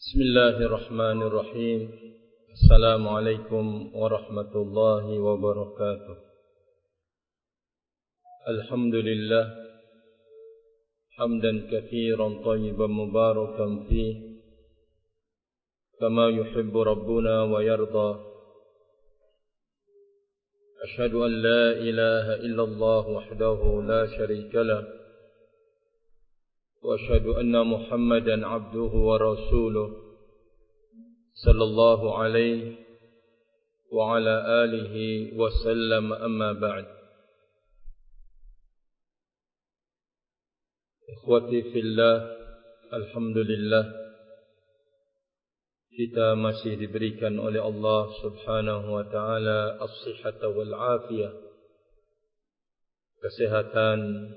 Bismillahirrahmanirrahim. Assalamualaikum warahmatullahi wabarakatuh. Alhamdulillah hamdan katsiran thayyiban mubarakan fihi kama yuhibbu rabbuna wa yarda. Ashhadu an la ilaha illallah wahdahu la syarika lah wa ashhadu anna Muhammadan abduhu wa rasuluh sallallahu alaihi wa ala alihi wa sallam, amma ba'd. Ikhwati fillah, alhamdulillah kita masih diberikan oleh Allah subhanahu wa ta'ala as-sihhata wal afiyah, kesehatan,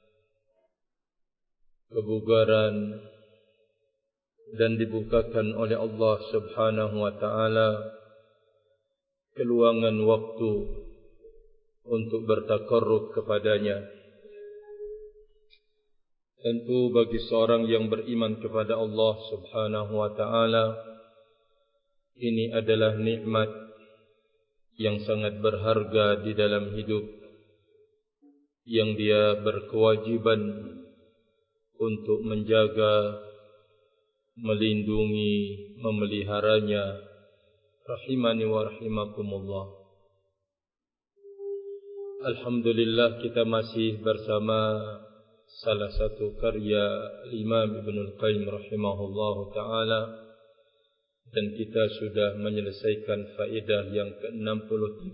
kebugaran, dan dibukakan oleh Allah subhanahu wa ta'ala keluangan waktu untuk bertakarrub kepadanya. Tentu bagi seorang yang beriman kepada Allah subhanahu wa ta'ala, ini adalah nikmat yang sangat berharga di dalam hidup, yang dia berkewajiban untuk menjaga, melindungi, memeliharanya. Rahimani wa rahimakumullah. Alhamdulillah kita masih bersama salah satu karya Imam Ibnul Qayyim rahimahullahu ta'ala, dan kita sudah menyelesaikan faedah yang ke-63.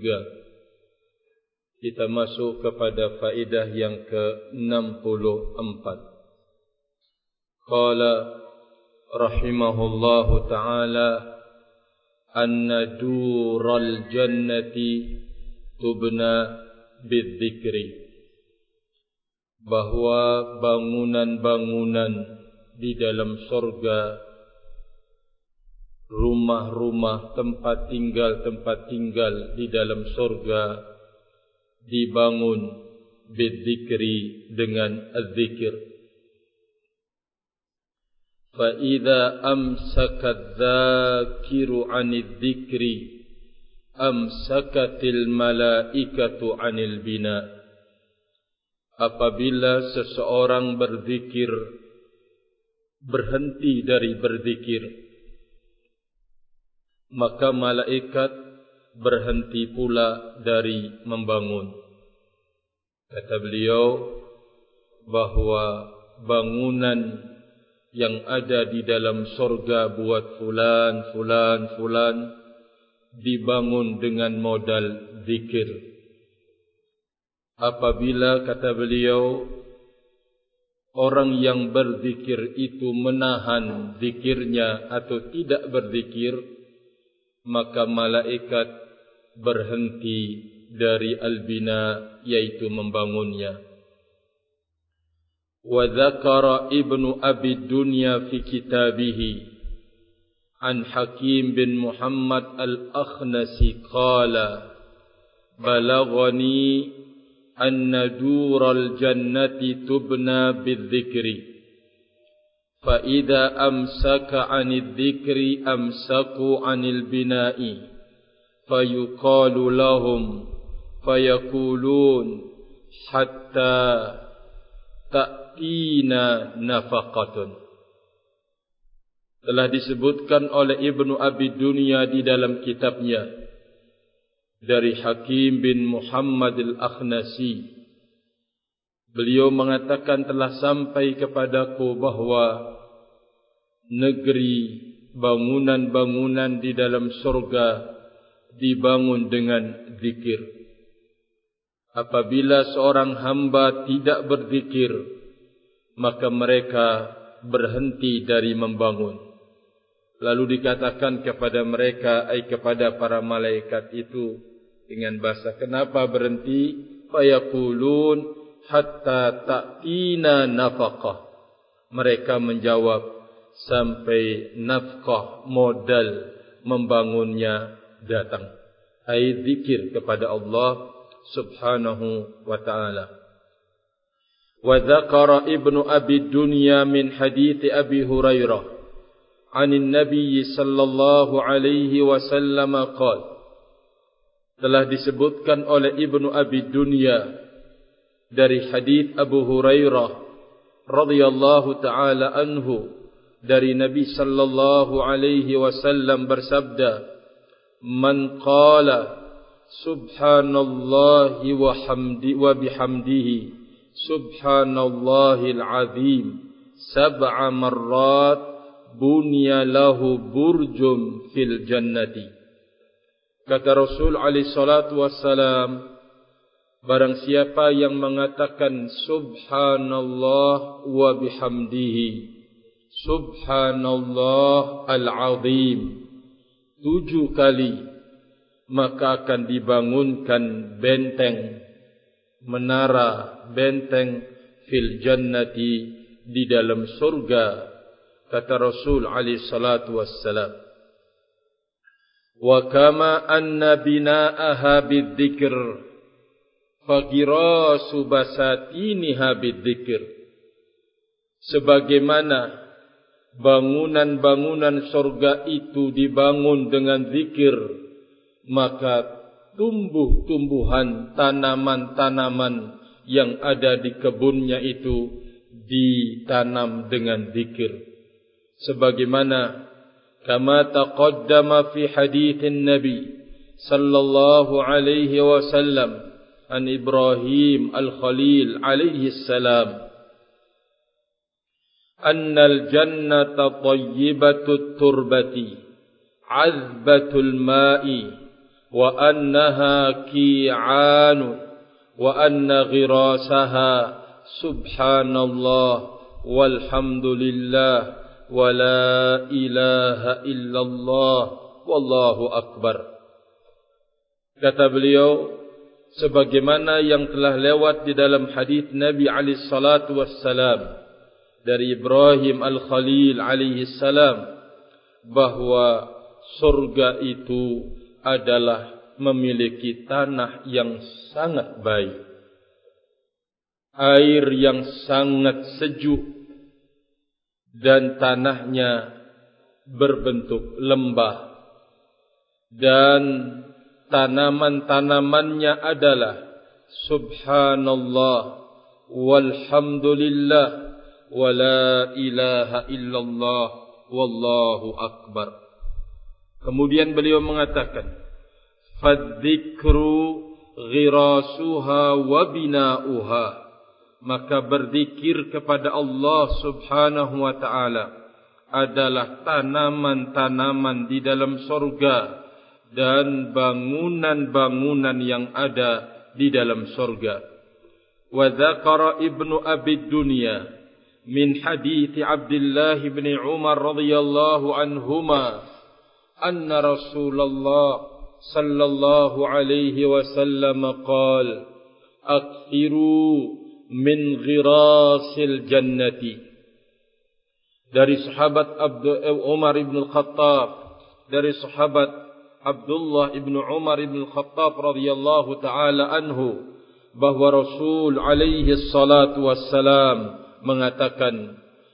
Kita masuk kepada faedah yang ke-64. Qala rahimahullahu ta'ala anna dural jannati tubna bidzikri, bahwa bangunan-bangunan di dalam surga, rumah-rumah, tempat tinggal di dalam surga dibangun bidzikri, dengan az-zikir. فَإِذَا أَمْسَكَ الذَّاكِرُ عَنِ الذِّكْرِ أَمْسَكَتِ الْمَلَائِكَةُ عَنِ الْبِنَاءِ. Apabila seseorang berzikir, berhenti dari berzikir, maka malaikat berhenti pula dari membangun. Kata beliau bahwa bangunan yang ada di dalam surga buat fulan dibangun dengan modal zikir. Apabila, kata beliau, orang yang berzikir itu menahan zikirnya atau tidak berzikir, maka malaikat berhenti dari al-bina, yaitu membangunnya. وذكر ابن أبي الدنيا في كتابه عن حكيم بن محمد الأخنسي قال بلغني أن دور الجنة تبنى بالذكر فإذا أمسك عن الذكر أمسكوا عن البناء فيقال لهم فيقولون حتى ta'tina nafaqatun. Telah disebutkan oleh Ibnu Abi Dunya di dalam kitabnya dari Hakim bin Muhammad al-Akhnasi. Beliau mengatakan, telah sampai kepadaku bahwa negeri, bangunan-bangunan di dalam surga dibangun dengan zikir. Apabila seorang hamba tidak berzikir, maka mereka berhenti dari membangun. Lalu dikatakan kepada mereka, kepada para malaikat itu dengan bahasa, kenapa berhenti? Fayaqulun hatta ta'tina nafaqah. Mereka menjawab, sampai nafkah, modal membangunnya datang. Zikir kepada Allah subhanahu wa ta'ala. Wa dzakara Ibnu Abi Dunya min hadits Abi Hurairah 'anil Nabi sallallahu alaihi wasallam qala, telah disebutkan oleh Ibnu Abi Dunya dari hadis Abu Hurairah radhiyallahu taala anhu dari Nabi sallallahu alaihi wasallam bersabda, man qala subhanallahi wa bihamdihi subhanallahil azim sab'a marrat bunya lahu burjum fil jannati. Kata Rasul alaihi salatu wassalam, barang siapa yang mengatakan subhanallah wa bihamdihi subhanallah al-azim 7 kali, maka akan dibangunkan benteng, menara, benteng fil jannati, di dalam surga. Kata Rasul alaihi salatu wassalam, wa kama anna bina'aha bidzikr faqirasu basatiniha bidzikr, sebagaimana bangunan-bangunan surga itu dibangun dengan zikir, maka tumbuh-tumbuhan, tanaman-tanaman yang ada di kebunnya itu ditanam dengan zikir. Sebagaimana kama taqaddama fi haditsin Nabi sallallahu alaihi wasallam an Ibrahim al-Khalil alaihi salam, annal jannata tayyibatut turbati azbatul ma'i wa annaha ki'an wa anna ghirasaha subhanallah walhamdulillah wa la ilaha illallah wallahu akbar. Kata beliau, sebagaimana yang telah lewat di dalam hadis Nabi alaihi salatu wassalam dari Ibrahim al-Khalil alaihi salam, bahwa surga itu adalah memiliki tanah yang sangat baik, air yang sangat sejuk, dan tanahnya berbentuk lembah, dan tanaman-tanamannya adalah subhanallah walhamdulillah wa la ilaha illallah wallahu akbar. Kemudian beliau mengatakan, fadzikru ghirasuha wa bina'uha, maka berzikir kepada Allah subhanahu wa ta'ala adalah tanaman-tanaman di dalam surga dan bangunan-bangunan yang ada di dalam surga. Wa dzakara Ibnu Abi Dunya min hadits Abdullah bin Umar radhiyallahu anhuma anna Rasulullah sallallahu alaihi wasallam qala akthiru min ghirasil jannati. Dari sahabat Umar ibn al-Khattab, dari sahabat Abdullah ibn Umar ibn al-Khattab radhiyallahu ta'ala anhu, bahwa Rasul alaihi salatu wassalam mengatakan,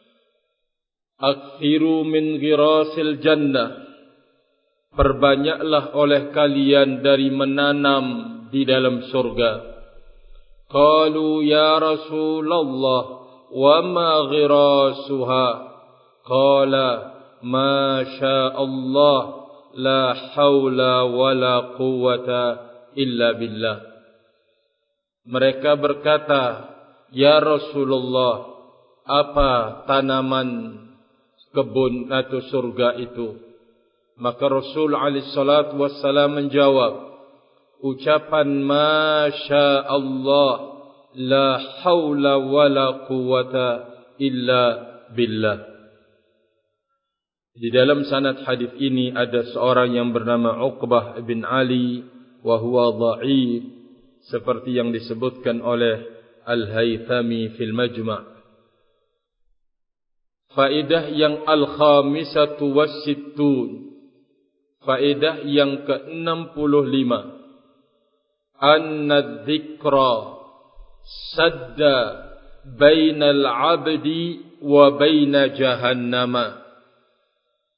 akthiru min ghirasil jannah, perbanyaklah oleh kalian dari menanam di dalam surga. Qalu ya Rasulullah wa ma ghirasuha, qala ma syaa Allah la haula wa la quwwata illa billah. Mereka berkata, ya Rasulullah, apa tanaman kebun atau surga itu? Maka Rasul alaihi salatu wassalam menjawab, ucapan masya Allah la haula wa la quwwata illa billah. Di dalam sanad hadis ini ada seorang yang bernama Uqbah bin Ali wa huwa dha'if, seperti yang disebutkan oleh Al-Haythami fil Majma'. Faedah yang al-khamisatu was-sittun, faedah yang ke-65, anna dzikra sadda bainal abdi wa baina jahannama.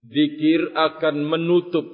Zikir akan menutup,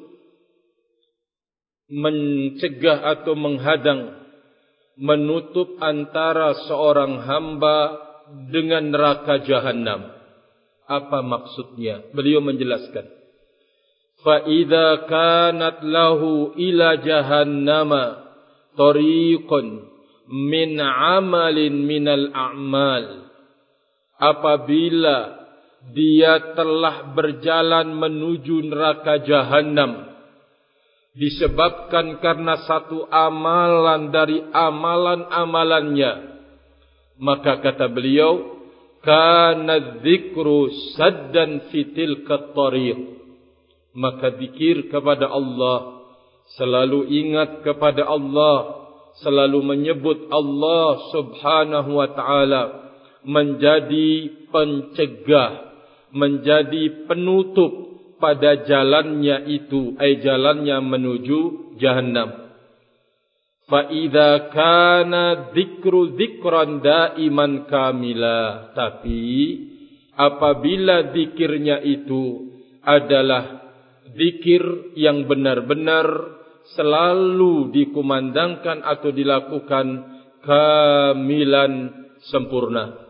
mencegah atau menghadang, menutup antara seorang hamba dengan neraka jahanam. Apa maksudnya? Beliau menjelaskan, fa idza kanat lahu ila jahannama tariqun min amalin minal a'mal, apabila dia telah berjalan menuju neraka jahanam disebabkan karena satu amalan dari amalan-amalannya, maka kata beliau, kana dzikru saddan fi tilka tariq, maka zikir kepada Allah, selalu ingat kepada Allah, selalu menyebut Allah subhanahu wa ta'ala, menjadi pencegah, menjadi penutup pada jalannya itu, jalannya menuju jahannam. Fa idza kana dzikru dzikran daiman kamila, tapi apabila zikirnya itu adalah zikir yang benar-benar selalu dikumandangkan atau dilakukan kamilan, sempurna,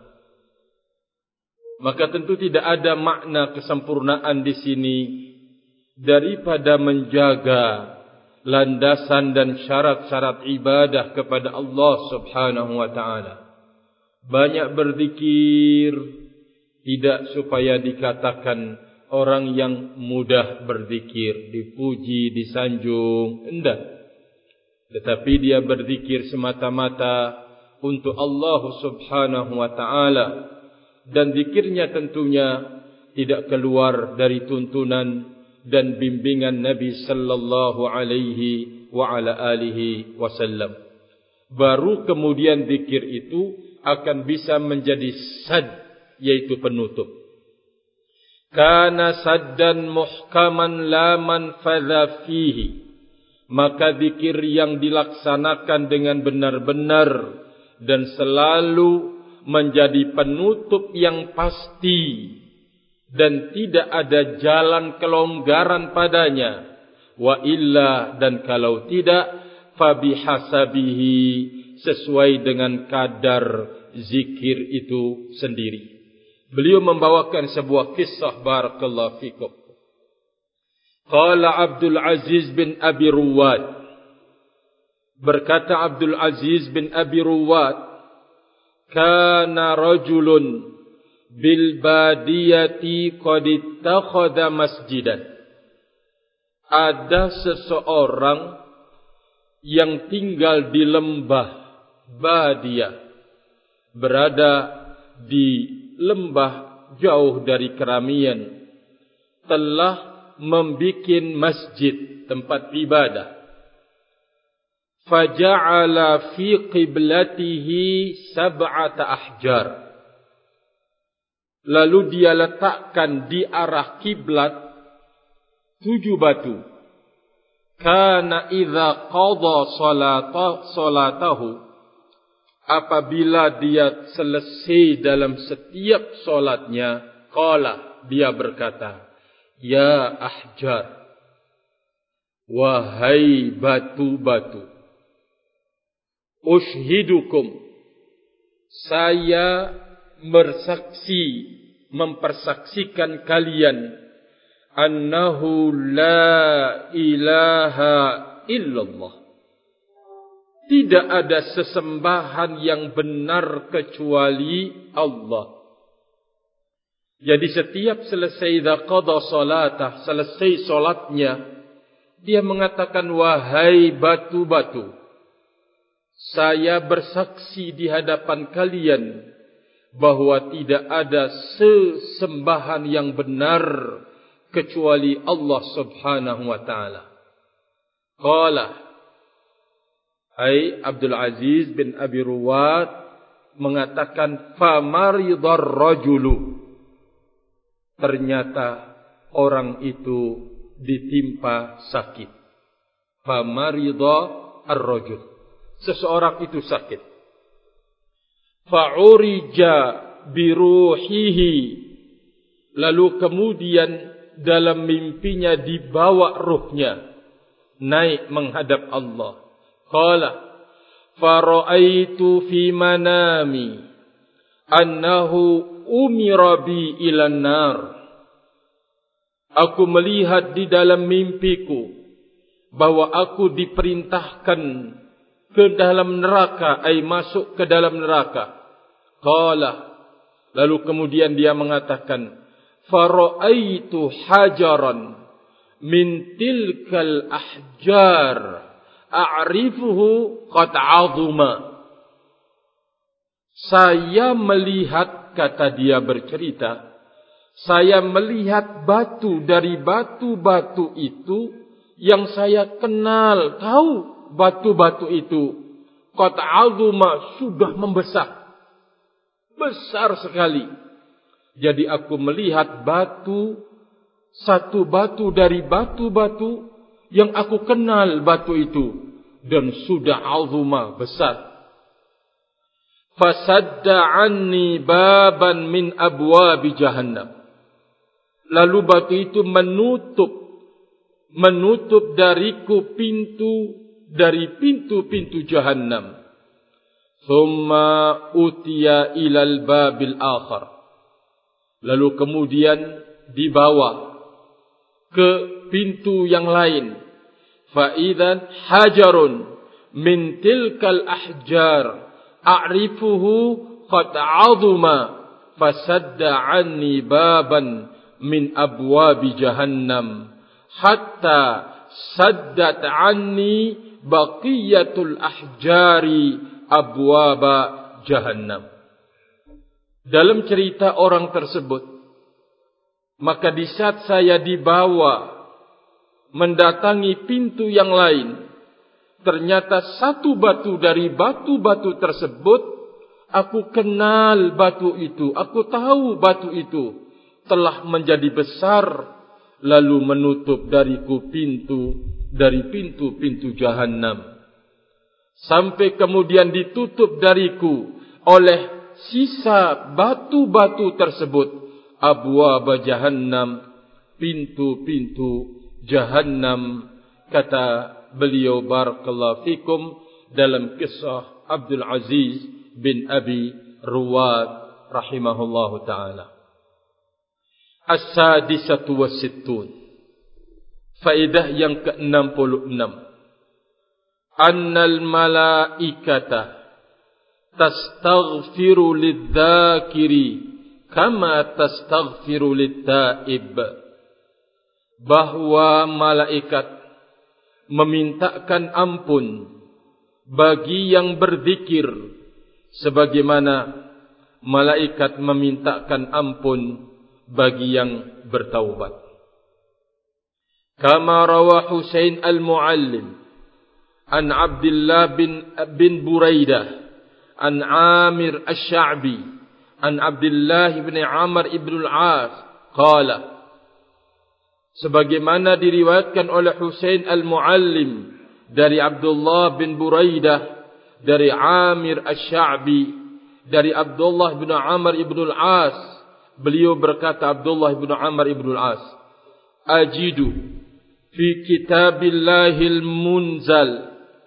maka tentu tidak ada makna kesempurnaan di sini daripada menjaga landasan dan syarat-syarat ibadah kepada Allah subhanahu wa ta'ala. Banyak berzikir, tidak supaya dikatakan orang yang mudah berzikir, dipuji, disanjung, tidak. Tetapi dia berzikir semata-mata untuk Allah subhanahu wa ta'ala, dan zikirnya tentunya tidak keluar dari tuntunan dan bimbingan Nabi sallallahu alaihi wa ala alihi wasallam. Baru kemudian zikir itu akan bisa menjadi sad, yaitu penutup. Kana saddan muhkaman la manfadha fihi, maka zikir yang dilaksanakan dengan benar-benar dan selalu menjadi penutup yang pasti dan tidak ada jalan kelonggaran padanya. Wa illa, dan kalau tidak, fabihasabihi, sesuai dengan kadar zikir itu sendiri. Beliau membawakan sebuah kisah, barakallahu fikum. Qala Abdul Aziz bin Abi Ruwad, berkata Abdul Aziz bin Abi Ruwad, kana rajulun bil badiyati qad ittakhadha masjidan. Ada seseorang yang tinggal di lembah Badiyah, berada di lembah jauh dari keramaian, telah membuat masjid, tempat ibadah. Faja'ala fi qiblatihi sab'ata ahjar, lalu dia letakkan di arah kiblat 7 batu. Kana idza qada salatahu, apabila dia selesai dalam setiap solatnya, qala, dia berkata, ya ahjar, wahai batu-batu, ushhidukum, saya bersaksi, mempersaksikan kalian, annahu la ilaha illallah, tidak ada sesembahan yang benar kecuali Allah. Jadi setiap selesai qada salatah, selesai solatnya, dia mengatakan, wahai batu-batu, saya bersaksi di hadapan kalian bahwa tidak ada sesembahan yang benar kecuali Allah subhanahu wa ta'ala. Qala, ai Abdul Aziz bin Abi Ruwad mengatakan, famaridar rajulu, ternyata orang itu ditimpa sakit. Famaridar ar-rajul, seseorang itu sakit. Fa'urija biruhihi, lalu kemudian dalam mimpinya dibawa ruhnya naik menghadap Allah. Qala fara'aitu fi manami annahu umira bi ilan nar. Aku melihat di dalam mimpiku bahwa aku diperintahkan ke dalam neraka, ay masuk ke dalam neraka. Qala, lalu kemudian dia mengatakan, fara'aitu hajaran min tilkal ahjar a'rifuhu qad 'azuma. Saya melihat, kata dia bercerita, saya melihat batu dari batu-batu itu yang saya kenal, tahu batu-batu itu qad 'azuma, sudah membesar, besar sekali. Jadi aku melihat batu, satu batu dari batu-batu yang aku kenal batu itu, dan sudah 'azuma, besar. Fasadda anni baban min abwabi jahannam. Lalu batu itu menutup dariku pintu dari pintu-pintu jahannam. Thumma utiya ilal babil akhar. Lalu kemudian dibawa ke pintu yang lain. Fa idzan hajarun min tilkal ahjar a'rifuhu qad 'azuma fasadda 'anni baban min abwabi jahannam hatta saddat 'anni baqiyatul ahjari abwaba jahannam. Dalam cerita orang tersebut, maka di saat saya dibawa mendatangi pintu yang lain, ternyata satu batu dari batu-batu tersebut, aku kenal batu itu, aku tahu batu itu telah menjadi besar, lalu menutup dariku pintu dari pintu-pintu jahannam. Sampai kemudian ditutup dariku oleh sisa batu-batu tersebut, abwaba jahannam, pintu-pintu jahannam. Kata beliau barakallahu fikum dalam kisah Abdul Aziz bin Abi Ruwad rahimahullahu ta'ala. As-sadisatu was-sittun, faedah yang ke-66. Annal malaikata tastaghfiru lidz-dzakiri kama tastaghfiru lit-taib. Bahwa malaikat memintakan ampun bagi yang berzikir sebagaimana malaikat memintakan ampun bagi yang bertaubat. Kama rawa Husain al-Muallim an Abdullah bin Buraidah an Amir Asy-Sya'bi an Abdullah bin Amr ibn al-As qala, sebagaimana diriwayatkan oleh Husain al-Muallim dari Abdullah bin Buraidah, dari Amir Asy-Sya'bi, dari Abdullah bin Amr ibn al-As, beliau berkata, Abdullah bin Amr ibn al-As, ajidu fi kitabillahil munzal,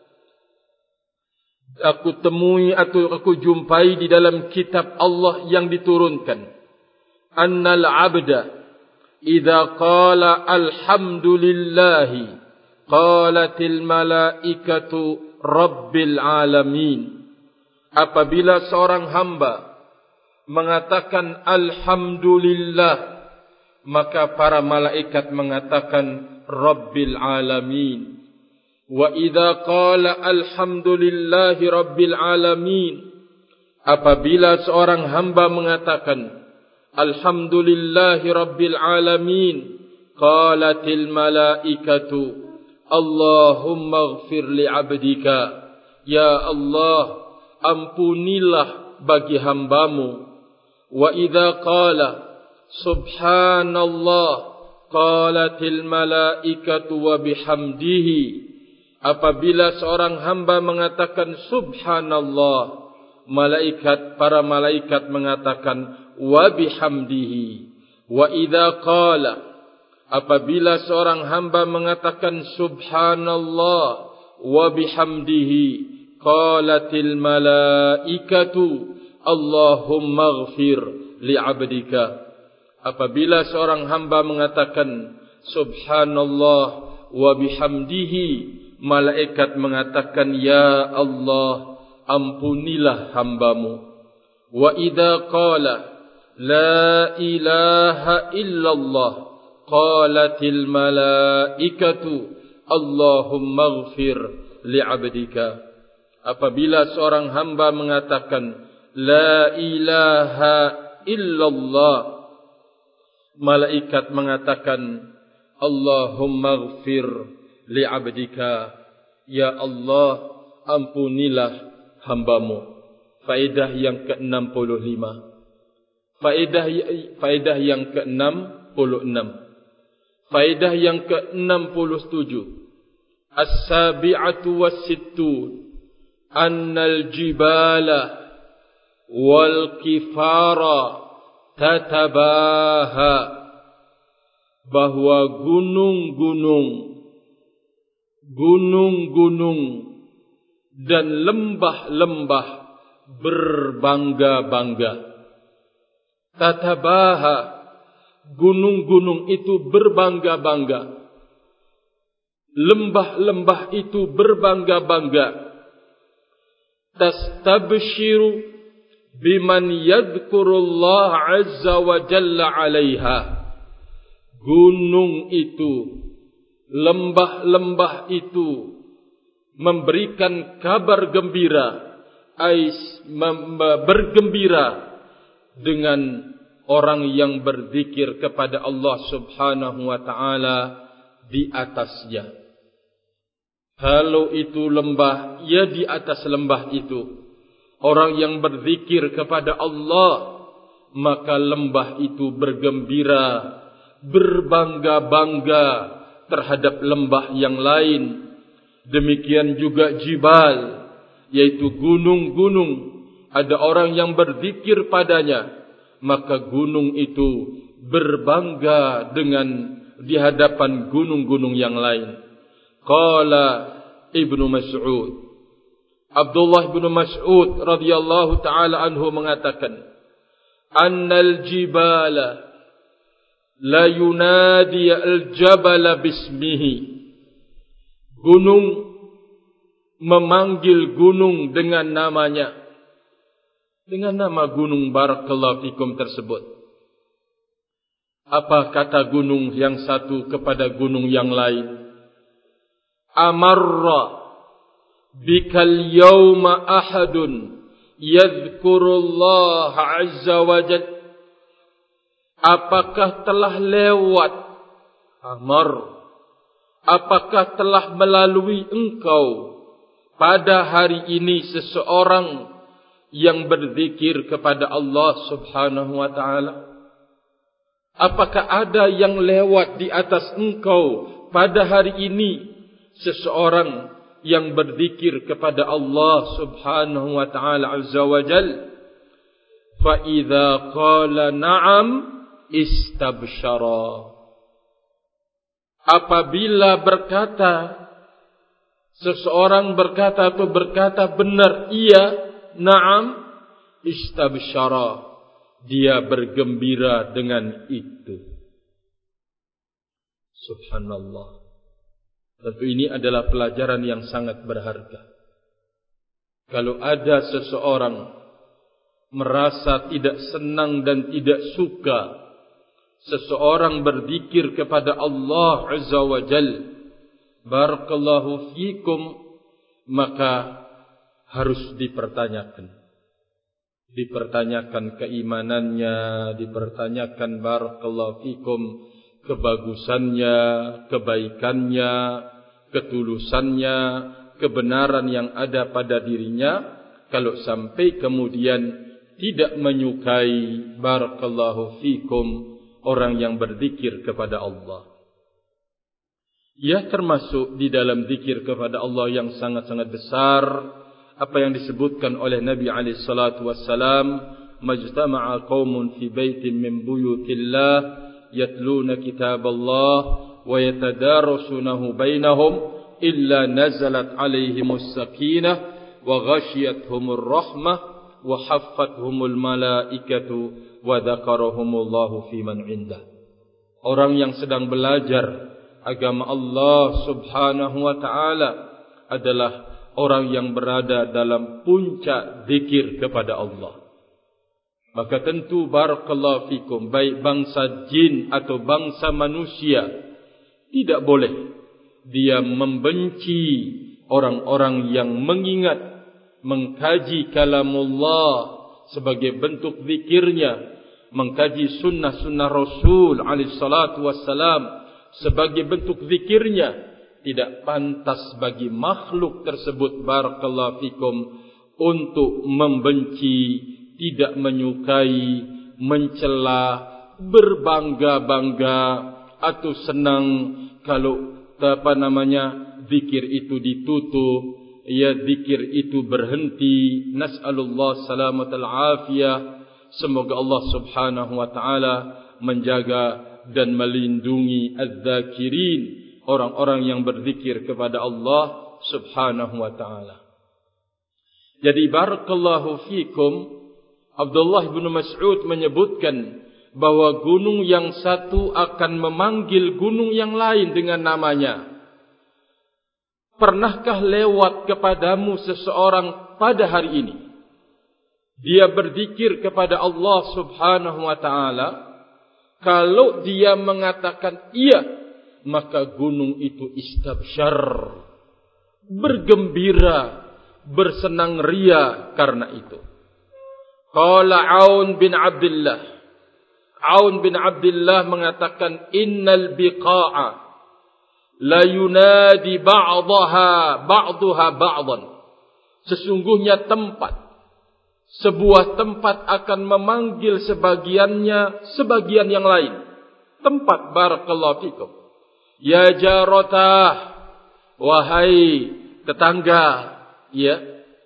aku temui atau aku jumpai di dalam kitab Allah yang diturunkan, annal abda idza qala alhamdulillahi qalatil malaikatu rabbil alamin. Apabila seorang hamba mengatakan alhamdulillah, maka para malaikat mengatakan rabbil alamin. Wa idza qala alhamdulillahi rabbil alamin, apabila seorang hamba mengatakan alhamdulillahi rabbil alamin, qalatil malaikatu Allahumma ighfir li 'abdika, ya Allah, ampunilah bagi hambamu. Wa idza qala subhanallah qalatil malaikatu wa bihamdihi, apabila seorang hamba mengatakan subhanallah, para malaikat mengatakan wa bihamdihi. Wa idza qala apabila seorang hamba mengatakan subhanallah wa bihamdihi qalatil malaikatu Allahumma ighfir li'abdika. Apabila seorang hamba mengatakan subhanallah wa bihamdihi, malaikat mengatakan ya Allah, ampunilah hambamu. Wa idza qala la ilaha illallah qalatil malaikatu Allahumma ighfir li'abdika. Apabila seorang hamba mengatakan la ilaha illallah, malaikat mengatakan Allahumma ighfir li'abdika, ya Allah, ampunilah hambamu. Faedah yang ke-65. Faedah yang ke-66. Faedah yang ke-67. As-sabi'atu was-sittun annal jibala wal kifara tatabaha, bahwa gunung-gunung dan lembah-lembah berbangga-bangga. Tatabaha, gunung-gunung itu berbangga-bangga, lembah-lembah itu berbangga-bangga. Tastabshiru biman yadhkurullah azza wa jalla 'alaiha. Gunung itu, lembah-lembah itu memberikan kabar gembira, bergembira dengan orang yang berzikir kepada Allah Subhanahu wa taala di atasnya. Kalau itu lembah, ya di atas lembah itu orang yang berzikir kepada Allah, maka lembah itu bergembira, berbangga-bangga terhadap lembah yang lain. Demikian juga jibal, yaitu gunung-gunung, ada orang yang berzikir padanya, maka gunung itu berbangga dengan di hadapan gunung-gunung yang lain. Qala Ibnu Mas'ud, Abdullah bin Mas'ud radhiyallahu taala anhu mengatakan, annal jibala la yunadi al-jabala bismihi. Gunung memanggil gunung dengan namanya, dengan nama gunung barakallahu fikum tersebut. Apa kata gunung yang satu kepada gunung yang lain? Amarra bikal yawma ahadun yadhkurullah azza wa jalla. Apakah telah lewat, amar, apakah telah melalui engkau pada hari ini seseorang yang berzikir kepada Allah Subhanahu wa taala? Apakah ada yang lewat di atas engkau pada hari ini seseorang yang berzikir kepada Allah Subhanahu wa taala azza wa jalla? Fa idza qala na'am istabsyara. Apabila seseorang berkata atau berkata benar iya, na'am, istabsyara, dia bergembira dengan itu. Subhanallah. Tentu ini adalah pelajaran yang sangat berharga. Kalau ada seseorang merasa tidak senang dan tidak suka seseorang berzikir kepada Allah Azza wa Jalla, barakallahu fikum, maka harus dipertanyakan. Dipertanyakan keimanannya, dipertanyakan barakallahu fikum kebagusannya, kebaikannya, ketulusannya, kebenaran yang ada pada dirinya. Kalau sampai kemudian tidak menyukai barakallahu fikum orang yang berzikir kepada Allah. Ya, termasuk di dalam zikir kepada Allah yang sangat-sangat besar apa yang disebutkan oleh Nabi alaihi salatu wassalam, majtama'a qaumun fi baitin min buyutillah yatluna kitaballah wa yatadarasunahu bainahum illa nazalat alaihimus sakinah wa ghashiyatuhumur rahmah wa haffathumul malaikatu wa dzakarahumullahu fi man indah. Orang yang sedang belajar agama Allah Subhanahu wa taala adalah orang yang berada dalam puncak zikir kepada Allah. Maka tentu barakallahu fikum, baik bangsa jin atau bangsa manusia, tidak boleh dia membenci orang-orang yang mengingat, mengkaji kalamullah sebagai bentuk zikirnya, mengkaji sunnah-sunnah Rasul alaihi salatu wassalam sebagai bentuk zikirnya. Tidak pantas bagi makhluk tersebut barakallahu fikum untuk membenci, tidak menyukai, mencela, berbangga-bangga atau senang kalau zikir itu ditutup, ya zikir itu berhenti. Nas'alullah salamatal afiyah. Semoga Allah Subhanahu wa taala menjaga dan melindungi az-zakirin, orang-orang yang berzikir kepada Allah Subhanahu wa taala. Jadi barakallahu fikum, Abdullah bin Mas'ud menyebutkan bahwa gunung yang satu akan memanggil gunung yang lain dengan namanya. Pernahkah lewat kepadamu seseorang pada hari ini? Dia berzikir kepada Allah Subhanahu wa taala. Kalau dia mengatakan iya, maka gunung itu istabsyar, bergembira, bersenang ria karena itu. Qala Aun bin Abdullah. Aun bin Abdullah mengatakan, innal biqa'a la yunadi ba'daha ba'dan. Sesungguhnya sebuah tempat akan memanggil sebagiannya sebagian yang lain. Tempat barakallahu fikum. Ya jaratah, wahai tetangga, ya.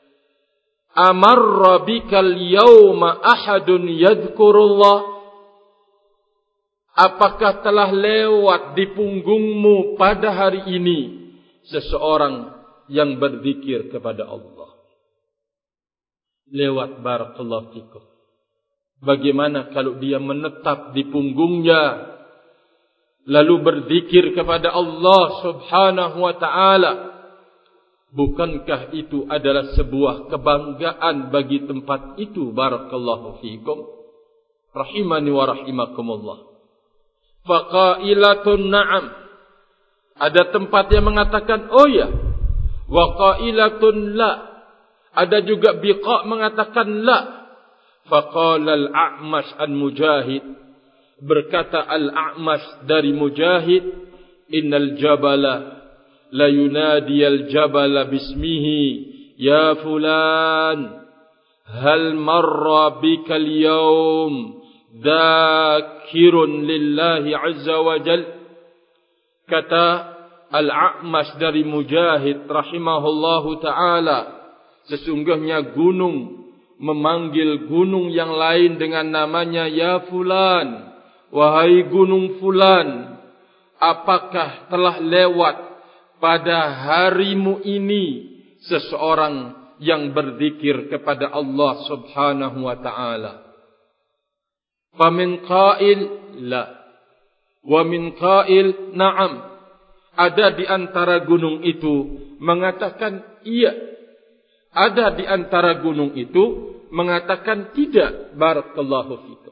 Amarra bikal yawma ahadun yadhkurullah. Apakah telah lewat di punggungmu pada hari ini seseorang yang berzikir kepada Allah? Lewat barakallahu fikum. Bagaimana kalau dia menetap di punggungnya lalu berzikir kepada Allah Subhanahu wa taala? Bukankah itu adalah sebuah kebanggaan bagi tempat itu barakallahu fikum? Rahimani wa rahimakumullah. Faqailatun na'am. Ada tempat yang mengatakan oh ya. Wa qailatun la. Ada juga biqa mengatakan la. Faqala al-A'mash an Mujahid. Berkata al-A'mash dari Mujahid, innal jabala la yunadi al-jabala bismihi ya fulan hal marra bika al-yawm dzakirun lillahi azza wa jal. Kata al-A'mash dari Mujahid rahimahullahu ta'ala, sesungguhnya gunung memanggil gunung yang lain dengan namanya ya fulan, wahai gunung fulan, apakah telah lewat pada harimu ini seseorang yang berzikir kepada Allah Subhanahu wa ta'ala? Famin qail la, wa min qail na'am. Ada di antara gunung itu mengatakan iya. Ada di antara gunung itu mengatakan tidak. Barakallahu fikum.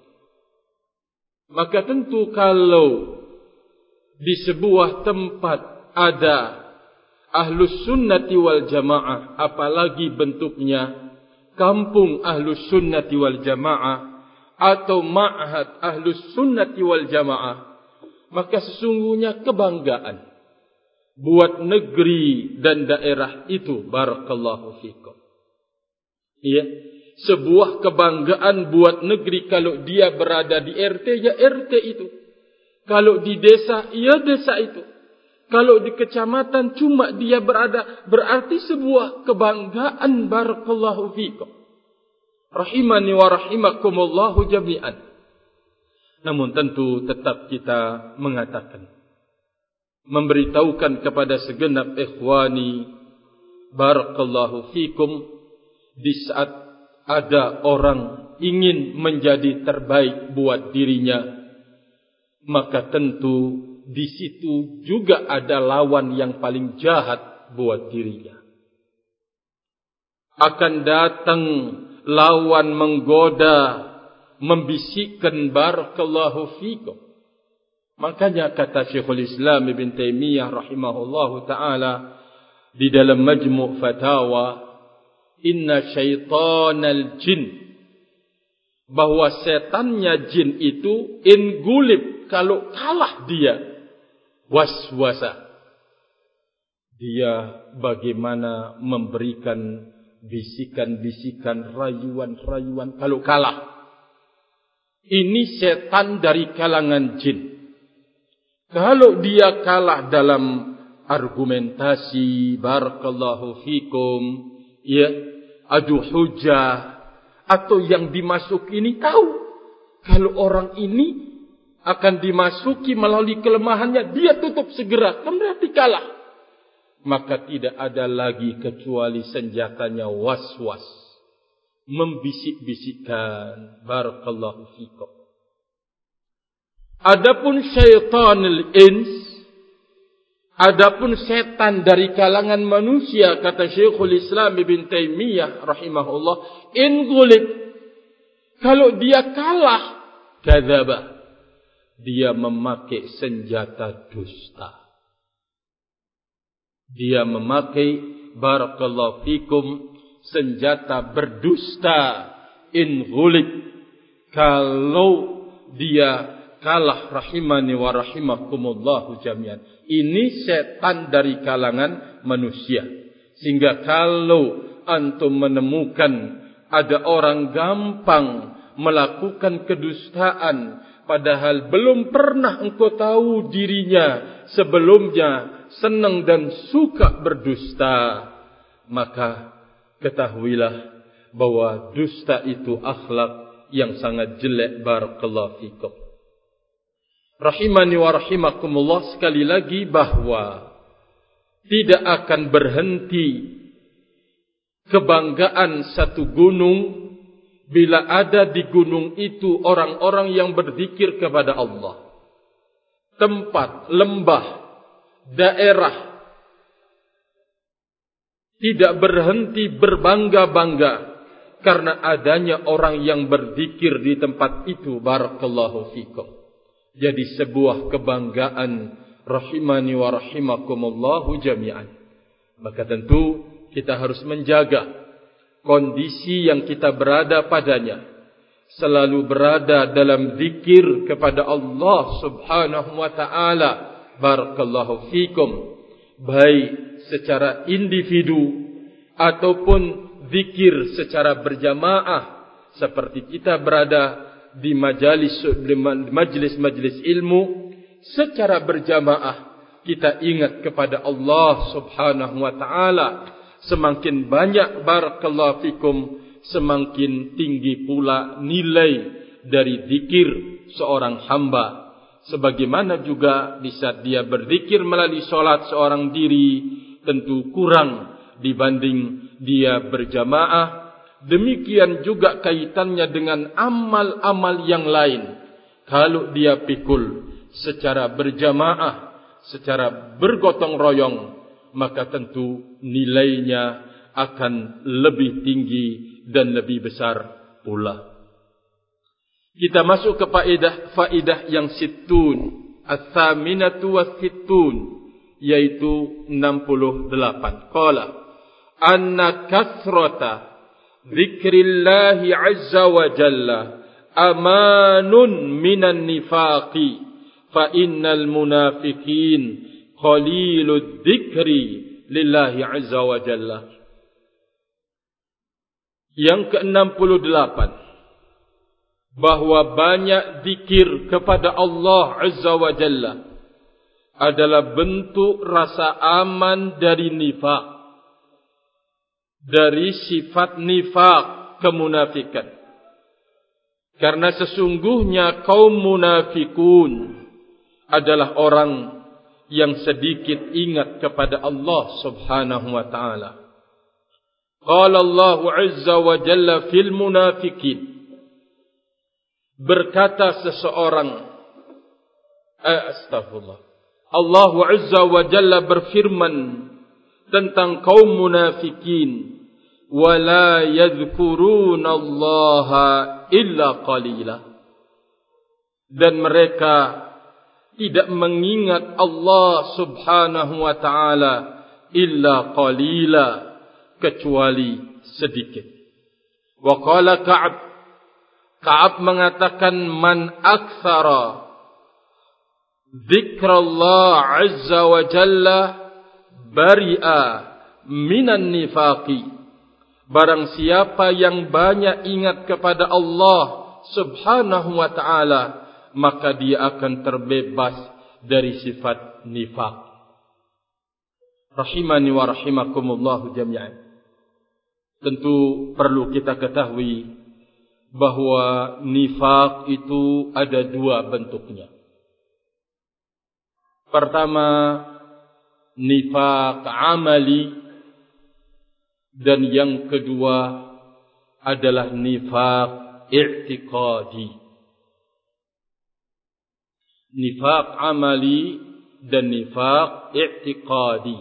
Maka tentu kalau di sebuah tempat ada ahlus sunnati wal jamaah, apalagi bentuknya kampung ahlus sunnati wal jamaah atau ma'had ahlus sunnati wal jamaah, maka sesungguhnya kebanggaan buat negeri dan daerah itu barakallahu fikum. Iya, sebuah kebanggaan buat negeri kalau dia berada di RT, ya RT itu. Kalau di desa, ya desa itu. Kalau di kecamatan cuma dia berada, berarti sebuah kebanggaan barakallahu fikum. Rahimani wa rahimakumullahu jami'an. Namun tentu tetap kita mengatakan, memberitahukan kepada segenap ikhwani, barakallahu fikum, di saat ada orang ingin menjadi terbaik buat dirinya, maka tentu di situ juga ada lawan yang paling jahat buat dirinya. Akan datang lawan menggoda, membisikkan barakallahu fikum. Makanya kata Syekhul Islam Ibn Taimiyah rahimahullahu ta'ala di dalam Majmu' Fatawa, inna syaitanal jin, bahwa setannya jin itu in gulib, kalau kalah dia, waswasa, dia bagaimana memberikan bisikan-bisikan, rayuan-rayuan kalau kalah. Ini setan dari kalangan jin. Kalau dia kalah dalam argumentasi, barakallahu fikum, ya, adu hujah, atau yang dimasuk ini tahu, kalau orang ini akan dimasuki melalui kelemahannya, dia tutup segera, kan berarti kalah. Maka tidak ada lagi kecuali senjatanya waswas, membisik-bisikkan, barakallahu fikum. Adapun syaitanul ins, adapun setan dari kalangan manusia, kata Syekhul Islam Ibn Taimiyah rahimahullah, in gulib, kalau dia kalah, kadzaba, dia memakai senjata dusta. Dia memakai, barakallahu fikum, senjata berdusta, in gulib, kalau dia kalah, rahimani wa rahimakumullahu jami'an. Ini setan dari kalangan manusia. Sehingga kalau antum menemukan ada orang gampang melakukan kedustaan, padahal belum pernah engkau tahu dirinya sebelumnya senang dan suka berdusta, maka ketahuilah bahwa dusta itu akhlak yang sangat jelek, barakallahu fikum. Rahimani wa rahimakumullah, sekali lagi bahwa tidak akan berhenti kebanggaan satu gunung bila ada di gunung itu orang-orang yang berzikir kepada Allah. Tempat, lembah, daerah tidak berhenti berbangga-bangga karena adanya orang yang berzikir di tempat itu, barakallahu fikum. Jadi sebuah kebanggaan, rahimani wa rahimakumullahu jami'an. Maka tentu kita harus menjaga kondisi yang kita berada padanya, selalu berada dalam zikir kepada Allah subhanahu wa ta'ala, barakallahu fikum, baik secara individu ataupun zikir secara berjamaah, seperti kita berada di majlis-majlis ilmu secara berjamaah, kita ingat kepada Allah subhanahu wa ta'ala. Semakin banyak, barakallahu fikum, semakin tinggi pula nilai dari zikir seorang hamba. Sebagaimana juga di saat dia berzikir melalui solat seorang diri, tentu kurang dibanding dia berjamaah. Demikian juga kaitannya dengan amal-amal yang lain. Kalau dia pikul secara berjamaah, secara bergotong royong, maka tentu nilainya akan lebih tinggi dan lebih besar pula. Kita masuk ke faedah yang sittun, ats-tsaminatu was-sittun, yaitu 68. Qala anna kathrata dzikrillahi azza wa jalla amanun minan nifaqi fa innal munafiqin qalilud dzikri lillahi azza wa jalla. Yang ke-68, bahwa banyak zikir kepada Allah azza wa jalla adalah bentuk rasa aman dari nifaq, dari sifat nifaq, kemunafikan. Karena sesungguhnya kaum munafikun adalah orang yang sedikit ingat kepada Allah Subhanahu wa ta'ala. Qala Allah Azza wa Jalla fil munafikin. Berkata seseorang, astagfirullah. Allah Azza wa Jalla berfirman tentang kaum munafikin, wala yadhkuruna Allah illa qalila. Dan mereka tidak mengingat Allah Subhanahu wa ta'ala illa qalila, kecuali sedikit. Wa qala Ka'ab mengatakan, man aktsara dzikrallah azza wa jalla bari'a minan nifaqi. Barang siapa yang banyak ingat kepada Allah Subhanahu wa ta'ala, maka dia akan terbebas dari sifat nifaq. Rahimani wa rahimakumullahu jami'an. Tentu perlu kita ketahui bahwa nifaq itu ada dua bentuknya. Pertama, nifaq amali, dan yang kedua adalah nifaq i'tiqadi. Nifaq amali dan nifaq i'tiqadi.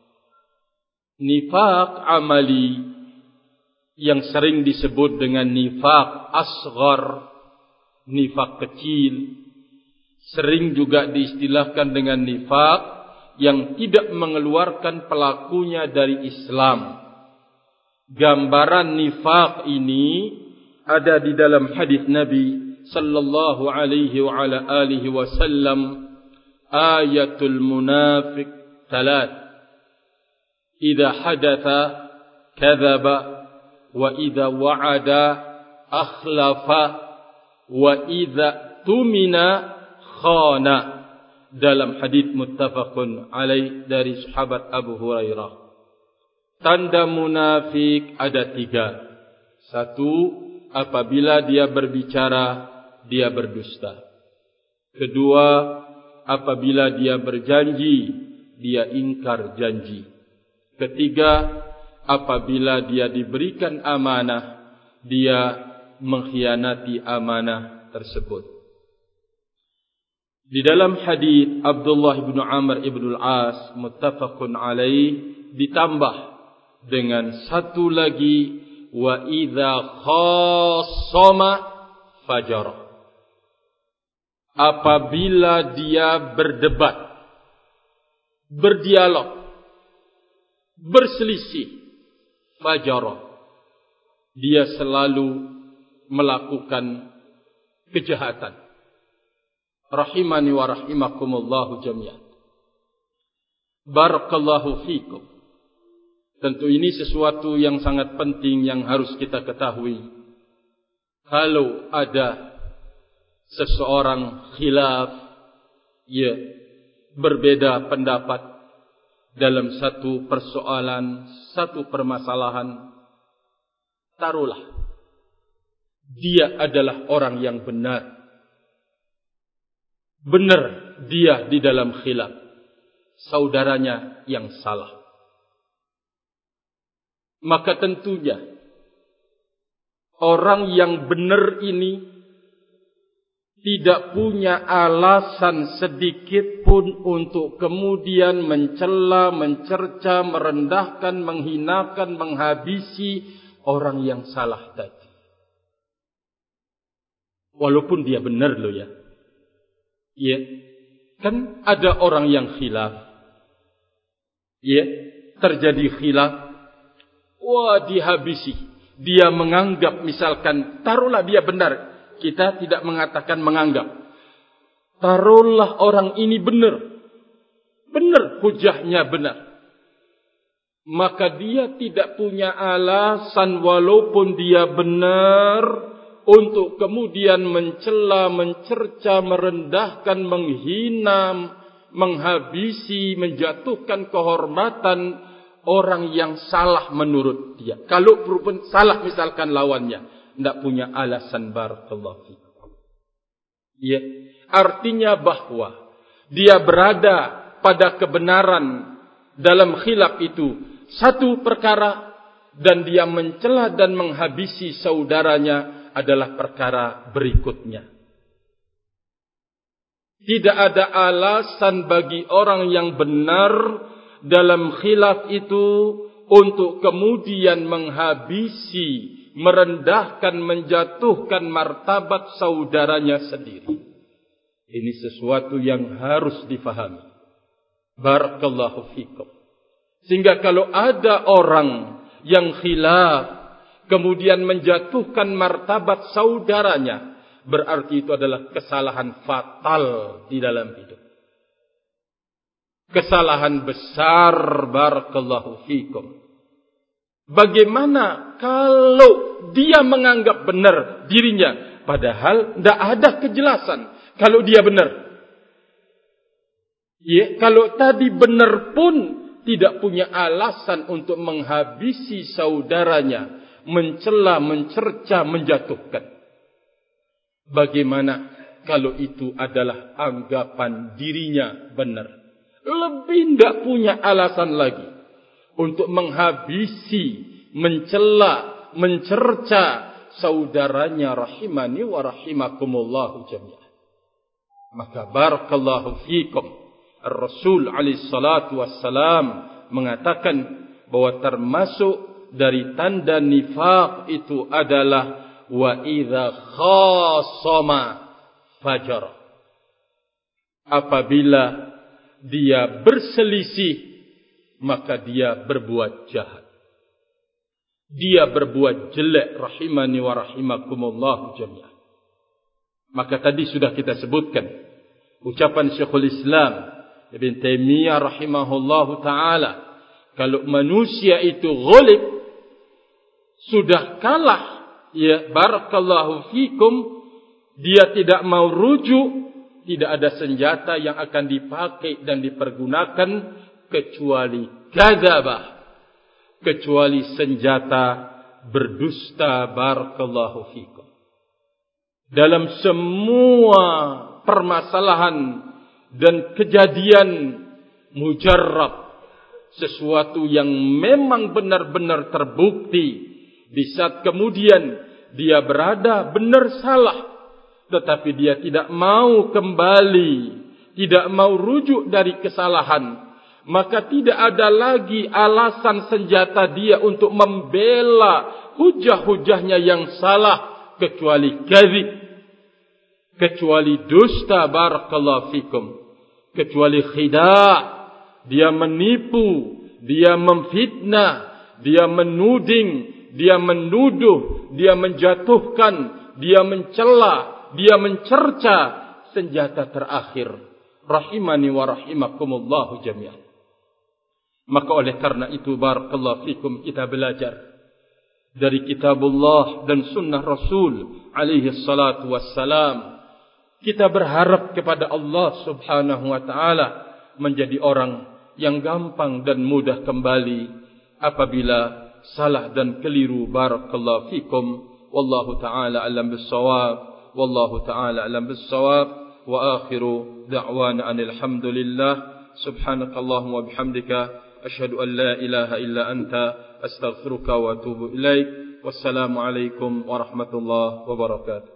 Nifaq amali yang sering disebut dengan nifaq asghar, nifaq kecil, sering juga diistilahkan dengan nifaq yang tidak mengeluarkan pelakunya dari Islam. Gambaran nifaq ini ada di dalam hadis Nabi sallallahu alaihi wa ala alihi wasallam, ayatul munafiq thalath, idza hadatha kadzaba, wa idza wa'ada akhlafa, wa idza tumina khana. Dalam hadis muttafaqun alaih dari sahabat Abu Hurairah. Tanda munafik ada 3. 1, apabila dia berbicara, dia berdusta. 2, apabila dia berjanji, dia ingkar janji. 3, apabila dia diberikan amanah, dia mengkhianati amanah tersebut. Di dalam hadis Abdullah bin Amr bin Al-As muttafaqun alaih ditambah dengan satu lagi, wa idza khassama fajara. Apabila dia berdebat, berdialog, berselisih, fajara, dia selalu melakukan kejahatan. Rahimani wa rahimakumullahu jami'an. Barakallahu fikum. Tentu ini sesuatu yang sangat penting yang harus kita ketahui. Kalau ada seseorang khilaf, ya, berbeda pendapat dalam satu persoalan, satu permasalahan, taruhlah dia adalah orang yang benar. Benar dia di dalam khilaf, saudaranya yang salah. Maka tentunya orang yang benar ini tidak punya alasan sedikit pun untuk kemudian mencela, mencerca, merendahkan, menghinakan, menghabisi orang yang salah tadi. Walaupun dia benar loh ya. Ya, kan ada orang yang khilaf. Ya, terjadi khilaf. Wah, dihabisi. Dia menganggap, misalkan, taruhlah dia benar. Kita tidak mengatakan menganggap. Taruhlah orang ini benar. Benar, hujahnya benar. Maka dia tidak punya alasan walaupun dia benar untuk kemudian mencela, mencerca, merendahkan, menghina, menghabisi, menjatuhkan kehormatan orang yang salah menurut dia. Kalau pun salah misalkan lawannya, tidak punya alasan. Barakallahu fikum. Ya, artinya bahwa dia berada pada kebenaran dalam khilaf itu satu perkara, dan dia mencela dan menghabisi saudaranya adalah perkara berikutnya. Tidak ada alasan bagi orang yang benar dalam khilaf itu untuk kemudian menghabisi, merendahkan, menjatuhkan martabat saudaranya sendiri. Ini sesuatu yang harus difahami. Barakallahu fikum. Sehingga kalau ada orang yang khilaf kemudian menjatuhkan martabat saudaranya, berarti itu adalah kesalahan fatal di dalam hidup. Kesalahan besar. Barakallahu fikum. Bagaimana kalau dia menganggap benar dirinya, padahal tidak ada kejelasan kalau dia benar. Ya, kalau tadi benar pun tidak punya alasan untuk menghabisi saudaranya, mencela, mencerca, menjatuhkan. Bagaimana kalau itu adalah anggapan dirinya benar? Lebih tidak punya alasan lagi untuk menghabisi, mencela, mencerca saudaranya, rahimani wa rahimakumullahu jami'an. Maka barakallahu fikum. Rasul alaihi salatu wassalam mengatakan bahwa termasuk dari tanda nifaq itu adalah wa idza khasama fajar. Apabila dia berselisih, maka dia berbuat jahat. Dia berbuat jelek, rahimani wa rahimakumullah jami'an. Maka tadi sudah kita sebutkan ucapan Syekhul Islam Ibn Taimiyah rahimahullahu ta'ala, kalau manusia itu ghalib, sudah kalah, ya barakallahu fikum, dia tidak mau rujuk, tidak ada senjata yang akan dipakai dan dipergunakan kecuali kadzabah, kecuali senjata berdusta. Barakallahu fikum. Dalam semua permasalahan dan kejadian mujarrab, sesuatu yang memang benar-benar terbukti, di saat kemudian dia berada benar salah, tetapi dia tidak mau kembali, tidak mau rujuk dari kesalahan, maka tidak ada lagi alasan senjata dia untuk membela hujah-hujahnya yang salah, kecuali kadzib, kecuali dusta. Barakallahu fikum. Kecuali khidah, dia menipu, dia memfitnah, dia menuding, dia menuduh, dia menjatuhkan, dia mencela, dia mencerca. Senjata terakhir, rahimani wa rahimakumullahu jami'an. Maka oleh karena itu barakallahu fikum, kita belajar dari kitabullah dan sunnah Rasul alaihi salatu wassalam. Kita berharap kepada Allah subhanahu wa ta'ala menjadi orang yang gampang dan mudah kembali apabila salah dan keliru. Barakallahu fikum. Wallahu ta'ala alam bissawab. Wallahu ta'ala alam bissawab. Wa akhiru da'wana anilhamdulillah. Subhanakallahumma wa bihamdika. Ashhadu an la ilaha illa anta. Astaghfiruka wa atubu ilaik. Wassalamu alaikum warahmatullahi wabarakatuh.